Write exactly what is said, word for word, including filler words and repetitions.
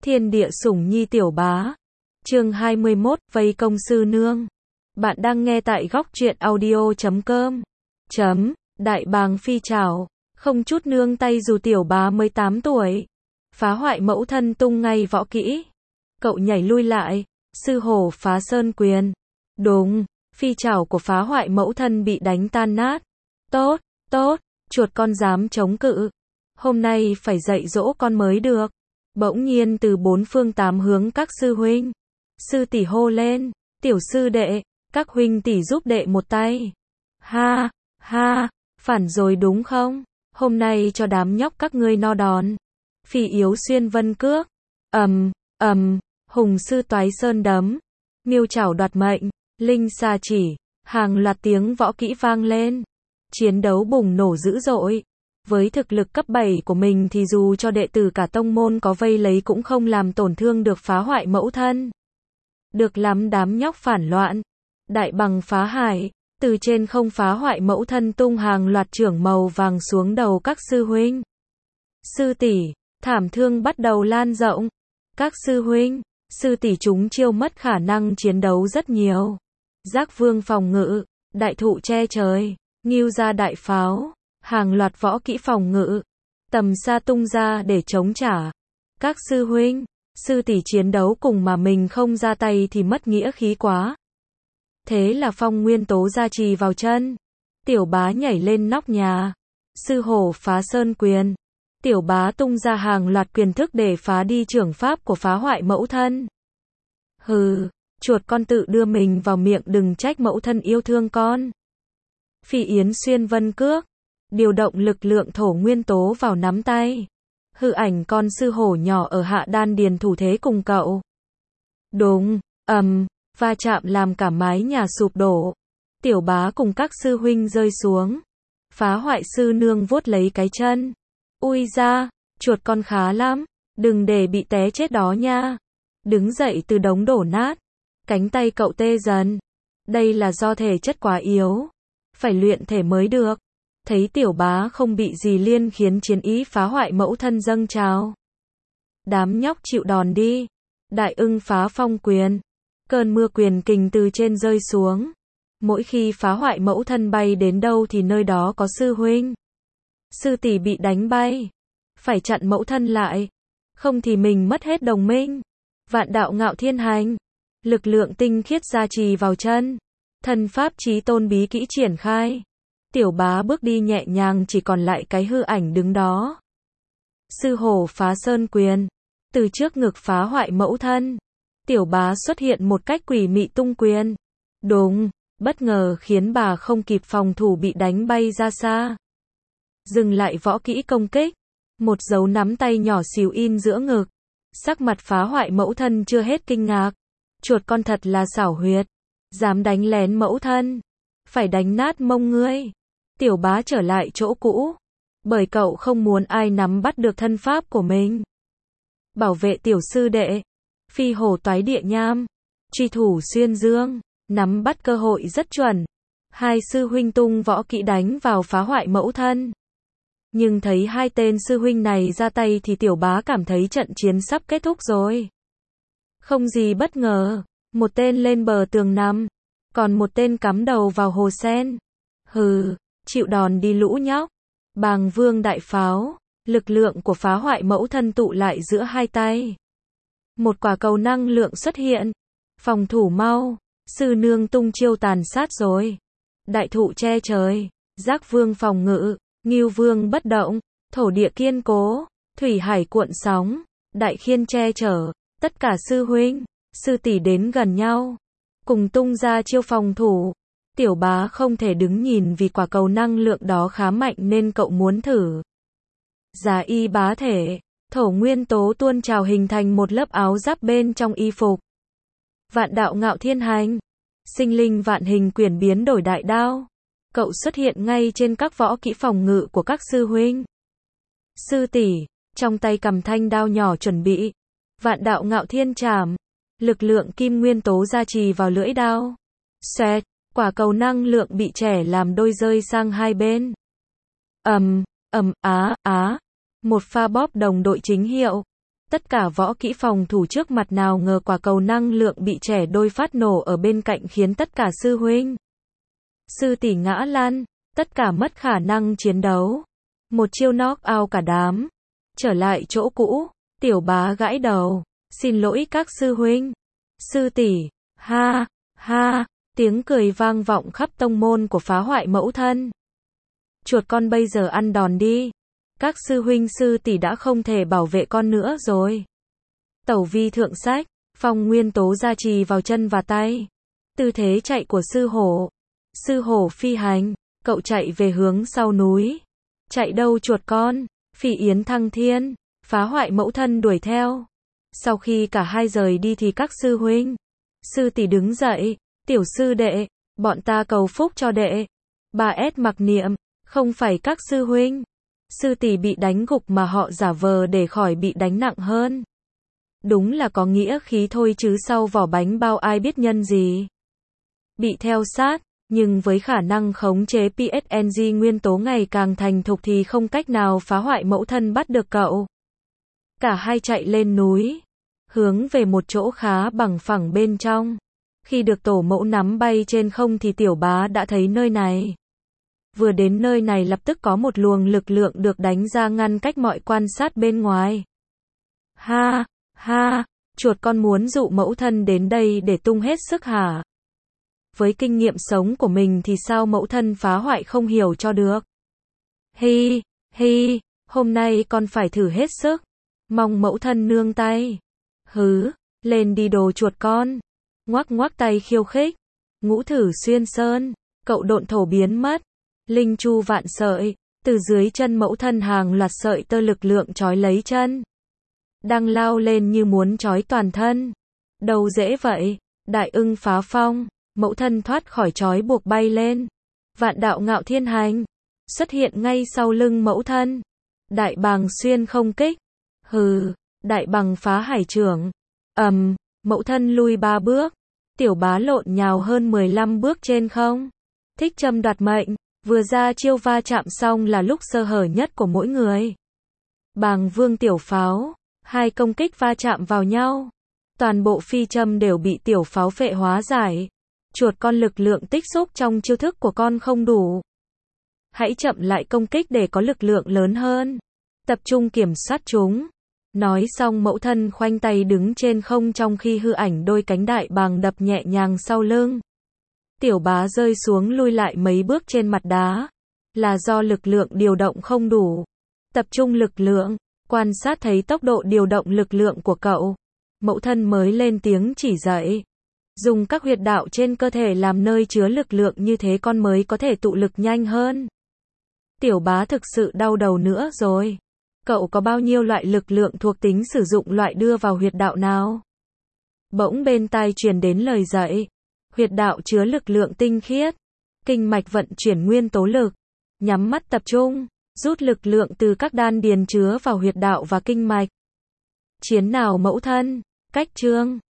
Thiên địa sủng nhi tiểu bá. Chương hai mươi mốt, vây công sư nương. Bạn đang nghe tại góc truyện audio chấm com. Chấm, đại bàng phi trảo, không chút nương tay dù tiểu bá mới tám tuổi. Phá hoại mẫu thân tung ngay võ kỹ. Cậu nhảy lui lại, sư hổ phá sơn quyền. Đúng, phi trảo của phá hoại mẫu thân bị đánh tan nát. Tốt, tốt, chuột con dám chống cự. Hôm nay phải dạy dỗ con mới được. Bỗng nhiên từ bốn phương tám hướng các sư huynh, sư tỷ hô lên, tiểu sư đệ, các huynh tỷ giúp đệ một tay. Ha, ha, phản rồi đúng không? Hôm nay cho đám nhóc các ngươi no đòn. Phỉ yếu xuyên vân cước, ầm, ầm, hùng sư toái sơn đấm, miêu chảo đoạt mệnh, linh xà chỉ, hàng loạt tiếng võ kỹ vang lên. Chiến đấu bùng nổ dữ dội. Với thực lực cấp bảy của mình thì dù cho đệ tử cả tông môn có vây lấy cũng không làm tổn thương được phá hoại mẫu thân. Được lắm đám nhóc phản loạn. Đại bằng phá hải, từ trên không phá hoại mẫu thân tung hàng loạt chưởng màu vàng xuống đầu các sư huynh. Sư tỷ, thảm thương bắt đầu lan rộng. Các sư huynh, sư tỷ chúng chiêu mất khả năng chiến đấu rất nhiều. Giác vương phòng ngự, đại thụ che trời, ngưu ra đại pháo. Hàng loạt võ kỹ phòng ngự, tầm xa tung ra để chống trả. Các sư huynh, sư tỷ chiến đấu cùng mà mình không ra tay thì mất nghĩa khí quá. Thế là phong nguyên tố gia trì vào chân. Tiểu bá nhảy lên nóc nhà. Sư hổ phá sơn quyền. Tiểu bá tung ra hàng loạt quyền thức để phá đi chưởng pháp của phá hoại mẫu thân. Hừ, chuột con tự đưa mình vào miệng đừng trách mẫu thân yêu thương con. Phỉ yến xuyên vân cước. Điều động lực lượng thổ nguyên tố vào nắm tay. Hư ảnh con sư hổ nhỏ ở hạ đan điền thủ thế cùng cậu. Đúng, ầm, va chạm làm cả mái nhà sụp đổ. Tiểu bá cùng các sư huynh rơi xuống. Phá hoại sư nương vuốt lấy cái chân. Ui ra, chuột con khá lắm, đừng để bị té chết đó nha. Đứng dậy từ đống đổ nát. Cánh tay cậu tê dần. Đây là do thể chất quá yếu. Phải luyện thể mới được. Thấy tiểu bá không bị gì liên khiến chiến ý phá hoại mẫu thân dâng trào. Đám nhóc chịu đòn đi. Đại ưng phá phong quyền. Cơn mưa quyền kình từ trên rơi xuống. Mỗi khi phá hoại mẫu thân bay đến đâu thì nơi đó có sư huynh. Sư tỷ bị đánh bay. Phải chặn mẫu thân lại. Không thì mình mất hết đồng minh. Vạn đạo ngạo thiên hành. Lực lượng tinh khiết gia trì vào chân. Thần pháp chí tôn bí kỹ triển khai. Tiểu bá bước đi nhẹ nhàng chỉ còn lại cái hư ảnh đứng đó. Sư hổ phá sơn quyền. Từ trước ngực phá hoại mẫu thân. Tiểu bá xuất hiện một cách quỷ mị tung quyền. Đúng, bất ngờ khiến bà không kịp phòng thủ bị đánh bay ra xa. Dừng lại võ kỹ công kích. Một dấu nắm tay nhỏ xíu in giữa ngực. Sắc mặt phá hoại mẫu thân chưa hết kinh ngạc. Chuột con thật là xảo huyệt. Dám đánh lén mẫu thân. Phải đánh nát mông ngươi. Tiểu bá trở lại chỗ cũ. Bởi cậu không muốn ai nắm bắt được thân pháp của mình. Bảo vệ tiểu sư đệ. Phi hổ toái địa nham. Truy thủ xuyên dương. Nắm bắt cơ hội rất chuẩn. Hai sư huynh tung võ kỹ đánh vào phá hoại mẫu thân. Nhưng thấy hai tên sư huynh này ra tay thì tiểu bá cảm thấy trận chiến sắp kết thúc rồi. Không gì bất ngờ. Một tên lên bờ tường nằm. Còn một tên cắm đầu vào hồ sen. Hừ. Chịu đòn đi lũ nhóc. Bàng vương đại pháo. Lực lượng của phá hoại mẫu thân tụ lại giữa hai tay. Một quả cầu năng lượng xuất hiện. Phòng thủ mau. Sư nương tung chiêu tàn sát rồi. Đại thụ che trời. Giác vương phòng ngự. Ngưu vương bất động. Thổ địa kiên cố. Thủy hải cuộn sóng. Đại khiên che chở. Tất cả sư huynh, sư tỷ đến gần nhau. Cùng tung ra chiêu phòng thủ. Tiểu bá không thể đứng nhìn vì quả cầu năng lượng đó khá mạnh nên cậu muốn thử. Giá y bá thể, thổ nguyên tố tuôn trào hình thành một lớp áo giáp bên trong y phục. Vạn đạo ngạo thiên hành, sinh linh vạn hình quyển biến đổi đại đao. Cậu xuất hiện ngay trên các võ kỹ phòng ngự của các sư huynh. Sư tỷ, trong tay cầm thanh đao nhỏ chuẩn bị. Vạn đạo ngạo thiên trảm, lực lượng kim nguyên tố gia trì vào lưỡi đao. Xoẹt. Quả cầu năng lượng bị trẻ làm đôi rơi sang hai bên. Ầm, ầm, á, á. Một pha bóp đồng đội chính hiệu. Tất cả võ kỹ phòng thủ trước mặt nào ngờ quả cầu năng lượng bị trẻ đôi phát nổ ở bên cạnh khiến tất cả sư huynh, sư tỷ ngã lăn, tất cả mất khả năng chiến đấu. Một chiêu knock out cả đám. Trở lại chỗ cũ, Tiểu Bá gãi đầu. Xin lỗi các sư huynh, sư tỷ, ha, ha, tiếng cười vang vọng khắp tông môn của phá hoại mẫu thân. Chuột con bây giờ ăn đòn đi. Các sư huynh sư tỷ đã không thể bảo vệ con nữa rồi. Tẩu vi thượng sách, phong nguyên tố gia trì vào chân và tay. Tư thế chạy của sư hổ. Sư hổ phi hành, cậu chạy về hướng sau núi. Chạy đâu chuột con? Phỉ Yến thăng thiên, phá hoại mẫu thân đuổi theo. Sau khi cả hai rời đi thì các sư huynh, sư tỷ đứng dậy, tiểu sư đệ, bọn ta cầu phúc cho đệ. Bà S mặc niệm, không phải các sư huynh, sư tỷ bị đánh gục mà họ giả vờ để khỏi bị đánh nặng hơn. Đúng là có nghĩa khí thôi chứ sau vỏ bánh bao ai biết nhân gì. Bị theo sát, nhưng với khả năng khống chế pê ét en giê nguyên tố ngày càng thành thục thì không cách nào phá hoại mẫu thân bắt được cậu. Cả hai chạy lên núi, hướng về một chỗ khá bằng phẳng bên trong. Khi được tổ mẫu nắm bay trên không thì Tiểu Bá đã thấy nơi này. Vừa đến nơi này lập tức có một luồng lực lượng được đánh ra ngăn cách mọi quan sát bên ngoài. Ha, ha, chuột con muốn dụ mẫu thân đến đây để tung hết sức hả? Với kinh nghiệm sống của mình thì sao mẫu thân phá hoại không hiểu cho được. Hi, hi, hôm nay con phải thử hết sức. Mong mẫu thân nương tay. Hứ, lên đi đồ chuột con. Ngoắc ngoắc tay khiêu khích. Ngũ thử xuyên sơn, cậu độn thổ biến mất. Linh chu vạn sợi, từ dưới chân mẫu thân hàng loạt sợi tơ lực lượng trói lấy chân. Đang lao lên như muốn trói toàn thân. Đâu dễ vậy, đại ưng phá phong, mẫu thân thoát khỏi trói buộc bay lên. Vạn đạo ngạo thiên hành, xuất hiện ngay sau lưng mẫu thân. Đại bàng xuyên không kích. Hừ, đại bằng phá hải trưởng. Ầm, um, mẫu thân lui ba bước. Tiểu Bá lộn nhào hơn mười lăm bước trên không. Thích châm đoạt mệnh, vừa ra chiêu va chạm xong là lúc sơ hở nhất của mỗi người. Bàng vương tiểu pháo, hai công kích va chạm vào nhau. Toàn bộ phi châm đều bị tiểu pháo phệ hóa giải. Chuột con lực lượng tích xúc trong chiêu thức của con không đủ. Hãy chậm lại công kích để có lực lượng lớn hơn. Tập trung kiểm soát chúng. Nói xong mẫu thân khoanh tay đứng trên không trong khi hư ảnh đôi cánh đại bàng đập nhẹ nhàng sau lưng. Tiểu Bá rơi xuống lui lại mấy bước trên mặt đá. Là do lực lượng điều động không đủ. Tập trung lực lượng, quan sát thấy tốc độ điều động lực lượng của cậu. Mẫu thân mới lên tiếng chỉ dạy. Dùng các huyệt đạo trên cơ thể làm nơi chứa lực lượng như thế con mới có thể tụ lực nhanh hơn. Tiểu Bá thực sự đau đầu nữa rồi. Cậu có bao nhiêu loại lực lượng thuộc tính sử dụng loại đưa vào huyệt đạo nào? Bỗng bên tai truyền đến lời dạy. Huyệt đạo chứa lực lượng tinh khiết. Kinh mạch vận chuyển nguyên tố lực. Nhắm mắt tập trung, rút lực lượng từ các đan điền chứa vào huyệt đạo và kinh mạch. Chiến nào mẫu thân? Cách chương